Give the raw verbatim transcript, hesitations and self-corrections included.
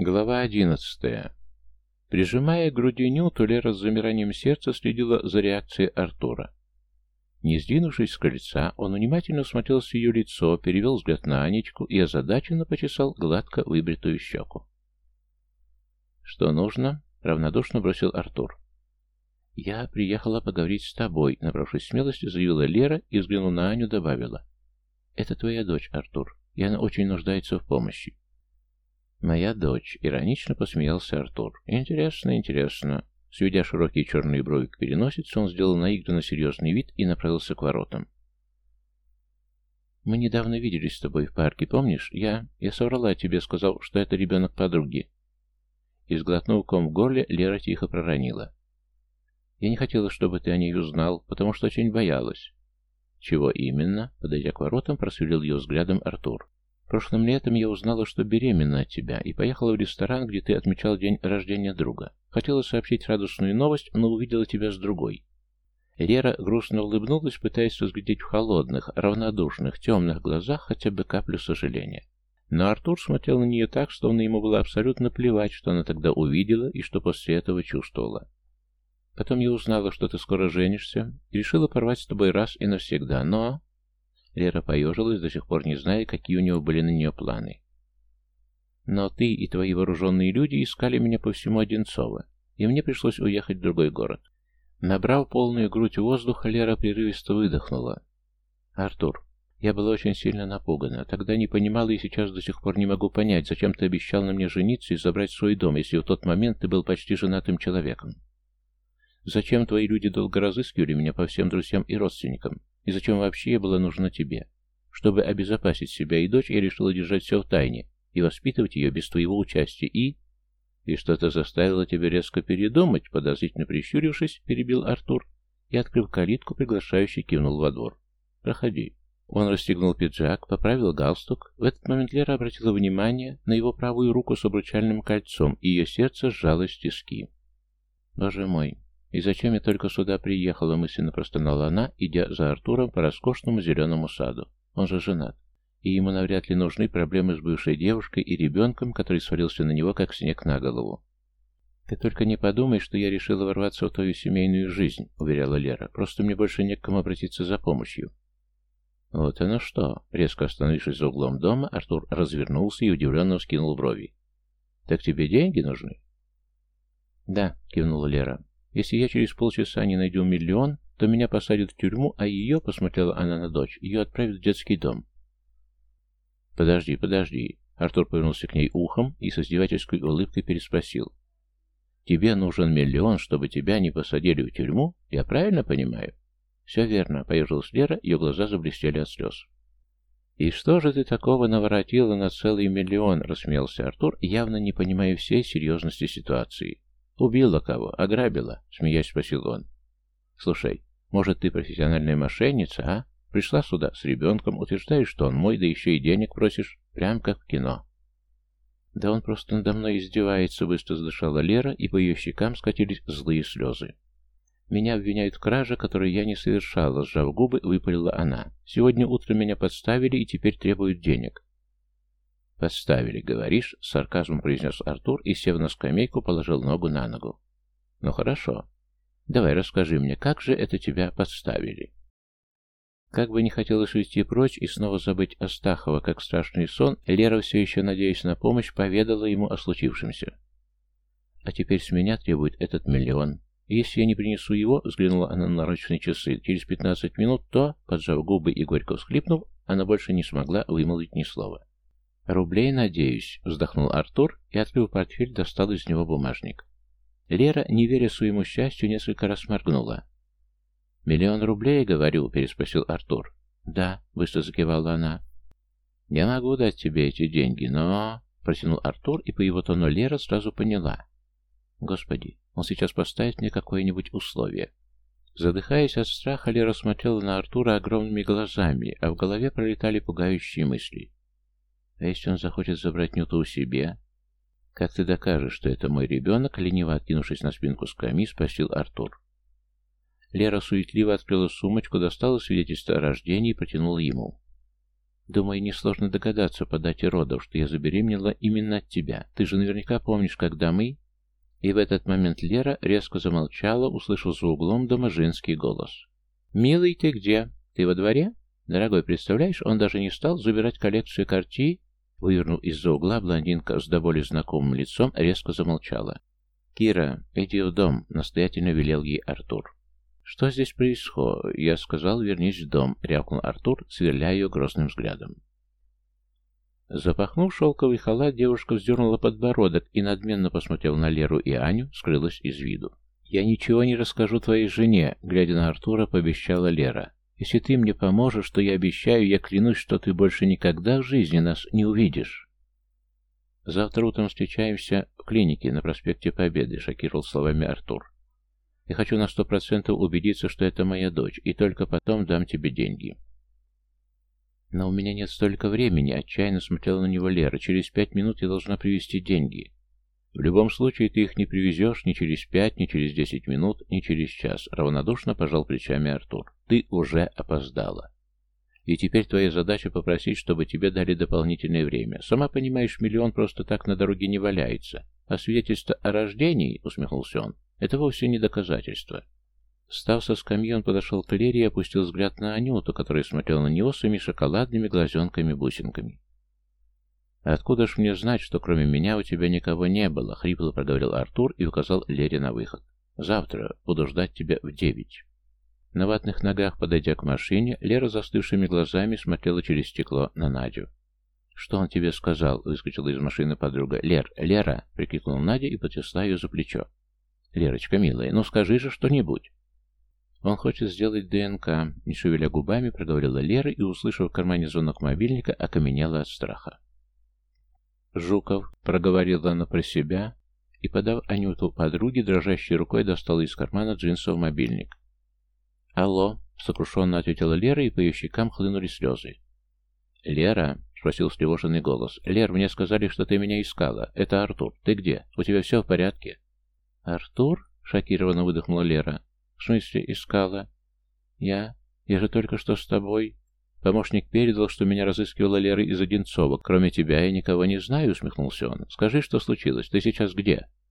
Глава одиннадцатая. Прижимая к груди Нюту, Лера с замиранием сердца следила за реакцией Артура. Не сдвинувшись с крыльца, он внимательно смотрелся в ее лицо, перевел взгляд на Анечку и озадаченно почесал гладко выбритую щеку. «Что нужно?» — равнодушно бросил Артур. «Я приехала поговорить с тобой», — набравшись смелости, заявила Лера и, взглянув на Аню, добавила. «Это твоя дочь, Артур, и она очень нуждается в помощи». «Моя дочь», — иронично посмеялся Артур. «Интересно, интересно». Сведя широкие черные брови к переносице, он сделал наигранно серьезный вид и направился к воротам. «Мы недавно виделись с тобой в парке, помнишь? Я... Я соврала тебе, сказал, что это ребенок подруги». И, сглотнув ком в горле, Лера тихо проронила. «Я не хотела, чтобы ты о ней узнал, потому что очень боялась». «Чего именно?» — подойдя к воротам, просверлил ее взглядом Артур. «Прошлым летом я узнала, что беременна от тебя, и поехала в ресторан, где ты отмечал день рождения друга. Хотела сообщить радостную новость, но увидела тебя с другой». Лера грустно улыбнулась, пытаясь разглядеть в холодных, равнодушных, темных глазах хотя бы каплю сожаления. Но Артур смотрел на нее так, словно ему было абсолютно плевать, что она тогда увидела и что после этого чувствовала. «Потом я узнала, что ты скоро женишься, и решила порвать с тобой раз и навсегда, но...» Лера поежилась, до сих пор не зная, какие у него были на нее планы. «Но ты и твои вооруженные люди искали меня по всему Одинцово, и мне пришлось уехать в другой город». Набрав полную грудь воздуха, Лера прерывисто выдохнула. «Артур, я была очень сильно напугана. Тогда не понимала и сейчас до сих пор не могу понять, зачем ты обещал на мне жениться и забрать свой дом, если в тот момент ты был почти женатым человеком. Зачем твои люди долго разыскивали меня по всем друзьям и родственникам? И зачем вообще я была нужна тебе? Чтобы обезопасить себя и дочь, я решила держать все в тайне и воспитывать ее без твоего участия. И... И что-то заставило тебя резко передумать?» Подозрительно прищурившись, перебил Артур и, открыв калитку, приглашающий кивнул во двор. «Проходи». Он расстегнул пиджак, поправил галстук. В этот момент Лера обратила внимание на его правую руку с обручальным кольцом, и ее сердце сжалось в тиски. «Боже мой! И зачем я только сюда приехала?» — мысленно простонала она, идя за Артуром по роскошному зеленому саду. Он же женат, и ему навряд ли нужны проблемы с бывшей девушкой и ребенком, который свалился на него, как снег на голову. «Ты только не подумай, что я решила ворваться в твою семейную жизнь», — уверяла Лера. «Просто мне больше не к кому обратиться за помощью». «Вот оно что!» — резко остановившись за углом дома, Артур развернулся и удивленно вскинул брови. «Так тебе деньги нужны?» «Да», — кивнула Лера. «Если я через полчаса не найду миллион, то меня посадят в тюрьму, а ее, — посмотрела она на дочь, — ее отправят в детский дом». «Подожди, подожди». Артур повернулся к ней ухом и с издевательской улыбкой переспросил. «Тебе нужен миллион, чтобы тебя не посадили в тюрьму? Я правильно понимаю?» «Все верно», — поежилась Лера, ее глаза заблестели от слез. «И что же ты такого наворотила на целый миллион?» — рассмеялся Артур, явно не понимая всей серьезности ситуации. «Убила кого? Ограбила?» — смеясь спросил он. «Слушай, может, ты профессиональная мошенница, а? Пришла сюда с ребенком, утверждаешь, что он мой, да еще и денег просишь, прям как в кино». «Да он просто надо мной издевается», — быстро задышала Лера, и по ее щекам скатились злые слезы. «Меня обвиняют в краже, которую я не совершала», — сжав губы, выпалила она. «Сегодня утром меня подставили и теперь требуют денег». «Подставили, говоришь?» — с сарказмом произнес Артур и, сев на скамейку, положил ногу на ногу. «Ну хорошо. Давай расскажи мне, как же это тебя подставили?» Как бы не хотелось уйти прочь и снова забыть Астахова, как страшный сон, Лера, все еще надеясь на помощь, поведала ему о случившемся. «А теперь с меня требует этот миллион. И если я не принесу его, — взглянула она на наручные часы, — через пятнадцать минут, то, поджав губы и горько всхлипнув, она больше не смогла вымолвить ни слова. «Рублей, надеюсь», — вздохнул Артур и, открыв портфель, достал из него бумажник. Лера, не веря своему счастью, несколько раз моргнула. «Миллион рублей, говорю?» — переспросил Артур. «Да», — быстро закивала она. «Я могу дать тебе эти деньги, но...» — протянул Артур, и по его тону Лера сразу поняла. «Господи, он сейчас поставит мне какое-нибудь условие». Задыхаясь от страха, Лера смотрела на Артура огромными глазами, а в голове пролетали пугающие мысли. «А если он захочет забрать Нюту у себе?» «Как ты докажешь, что это мой ребенок?» — лениво откинувшись на спинку скамьи, спросил Артур. Лера суетливо открыла сумочку, достала свидетельство о рождении и протянула ему. Думаю, несложно догадаться по дате родов, что я забеременела именно от тебя. Ты же наверняка помнишь, когда мы...» И в этот момент Лера резко замолчала, услышав за углом дома женский голос. «Милый, ты где? Ты во дворе? Дорогой, представляешь, он даже не стал забирать коллекцию картин?» Вывернув из-за угла, блондинка с до боли знакомым лицом резко замолчала. «Кира, иди в дом», — настоятельно велел ей Артур. «Что здесь происходит?» «Я сказал, вернись в дом», — рявкнул Артур, сверляя ее грозным взглядом. Запахнув шелковый халат, девушка вздернула подбородок и, надменно посмотрев на Леру и Аню, скрылась из виду. «Я ничего не расскажу твоей жене», — глядя на Артура, пообещала Лера. «Если ты мне поможешь, то я обещаю, я клянусь, что ты больше никогда в жизни нас не увидишь». «Завтра утром встречаемся в клинике на проспекте Победы», — шокировал словами Артур. «Я хочу на сто процентов убедиться, что это моя дочь, и только потом дам тебе деньги». «Но у меня нет столько времени», — отчаянно смотрела на него Лера. «Через пять минут я должна привезти деньги». «В любом случае ты их не привезешь ни через пять, ни через десять минут, ни через час», — равнодушно пожал плечами Артур. «Ты уже опоздала. И теперь твоя задача попросить, чтобы тебе дали дополнительное время. Сама понимаешь, миллион просто так на дороге не валяется. А свидетельство о рождении, — усмехнулся он, — это вовсе не доказательство». Встав со скамьи, он подошел к Лере и опустил взгляд на Анюту, которая смотрела на него своими шоколадными глазенками-бусинками. «Откуда ж мне знать, что кроме меня у тебя никого не было?» — хрипло проговорил Артур и указал Лере на выход. «Завтра буду ждать тебя в девять». На ватных ногах, подойдя к машине, Лера застывшими глазами смотрела через стекло на Надю. «Что он тебе сказал?» — выскочила из машины подруга. «Лер, Лера!» — прикрикнула Надя и потрясла ее за плечо. «Лерочка, милая, ну скажи же что-нибудь!» «Он хочет сделать ДНК», — не шевеля губами, проговорила Лера и, услышав в кармане звонок мобильника, окаменела от страха. «Жуков», — проговорила она про себя, и, подав Анюту подруге, дрожащей рукой достала из кармана джинсов мобильник. «Алло», — сокрушенно ответила Лера, и по ее щекам хлынули слезы. «Лера», — спросил встревоженный голос, — «Лер, мне сказали, что ты меня искала. Это Артур. Ты где? У тебя все в порядке?» «Артур?» — шокированно выдохнула Лера. «В смысле искала? Я? Я же только что с тобой...» «Помощник передал, что меня разыскивала Лера из Одинцова. Кроме тебя я никого не знаю», — усмехнулся он. «Скажи, что случилось? Ты сейчас где?»